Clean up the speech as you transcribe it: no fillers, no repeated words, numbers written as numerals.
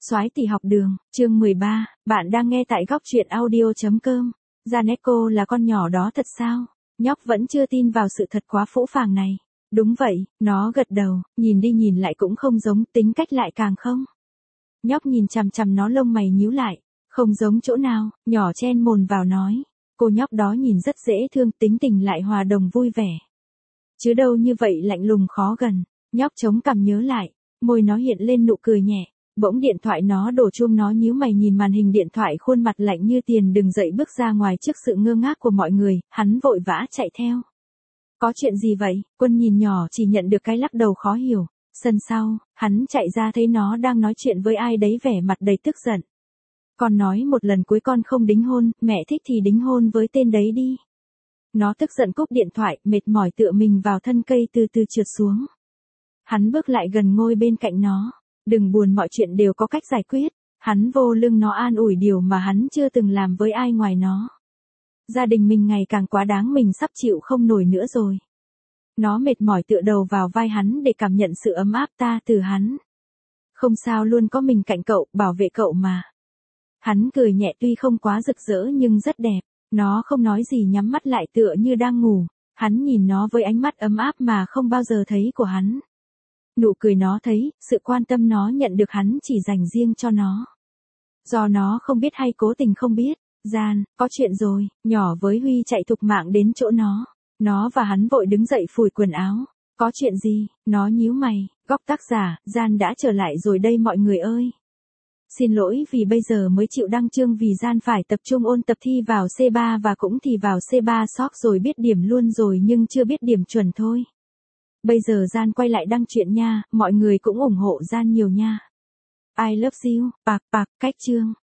Soái tỷ học đường, chương 13, bạn đang nghe tại góc truyện audio.com. Janeko là con nhỏ đó thật sao? Nhóc vẫn chưa tin vào sự thật quá phũ phàng này. Đúng vậy, nó gật đầu, nhìn đi nhìn lại cũng không giống, tính cách lại càng không. Nhóc nhìn chằm chằm nó, lông mày nhíu lại, không giống chỗ nào, nhỏ chen mồn vào nói. Cô nhóc đó nhìn rất dễ thương, tính tình lại hòa đồng vui vẻ. Chứ đâu như vậy lạnh lùng khó gần. Nhóc chống cằm nhớ lại, môi nó hiện lên nụ cười nhẹ. Bỗng điện thoại nó đổ chuông, nó nhíu mày nhìn màn hình điện thoại, khuôn mặt lạnh như tiền. Đừng dậy bước ra ngoài trước sự ngơ ngác của mọi người, hắn vội vã chạy theo. Có chuyện gì vậy? Quân nhìn nhỏ chỉ nhận được cái lắc đầu khó hiểu. Sân sau, hắn chạy ra thấy nó đang nói chuyện với ai đấy, vẻ mặt đầy tức giận. Con nói một lần cuối con không đính hôn, mẹ thích thì đính hôn với tên đấy đi. Nó tức giận cúp điện thoại, mệt mỏi tựa mình vào thân cây từ từ trượt xuống. Hắn bước lại gần ngồi bên cạnh nó. Đừng buồn, mọi chuyện đều có cách giải quyết. Hắn vô lưng nó an ủi, điều mà hắn chưa từng làm với ai ngoài nó. Gia đình mình ngày càng quá đáng, mình sắp chịu không nổi nữa rồi. Nó mệt mỏi tựa đầu vào vai hắn để cảm nhận sự ấm áp từ hắn. Không sao, luôn có mình cạnh cậu, bảo vệ cậu mà. Hắn cười nhẹ, tuy không quá rực rỡ nhưng rất đẹp. Nó không nói gì, nhắm mắt lại tựa như đang ngủ. Hắn nhìn nó với ánh mắt ấm áp mà không bao giờ thấy của hắn. Nụ cười nó thấy, sự quan tâm nó nhận được, hắn chỉ dành riêng cho nó. Do nó không biết hay cố tình không biết. Gian, có chuyện rồi. Nhỏ với Huy chạy thục mạng đến chỗ nó. Nó và hắn vội đứng dậy phủi quần áo. Có chuyện gì? Nó nhíu mày. Góc tác giả, Gian đã trở lại rồi đây mọi người ơi. Xin lỗi vì bây giờ mới chịu đăng chương, vì Gian phải tập trung ôn tập thi vào C3 và cũng thì vào C3 sóc rồi, biết điểm luôn rồi nhưng chưa biết điểm chuẩn thôi. Bây giờ Gian quay lại đăng chuyện nha, mọi người cũng ủng hộ Gian nhiều nha. I love you, cách chương.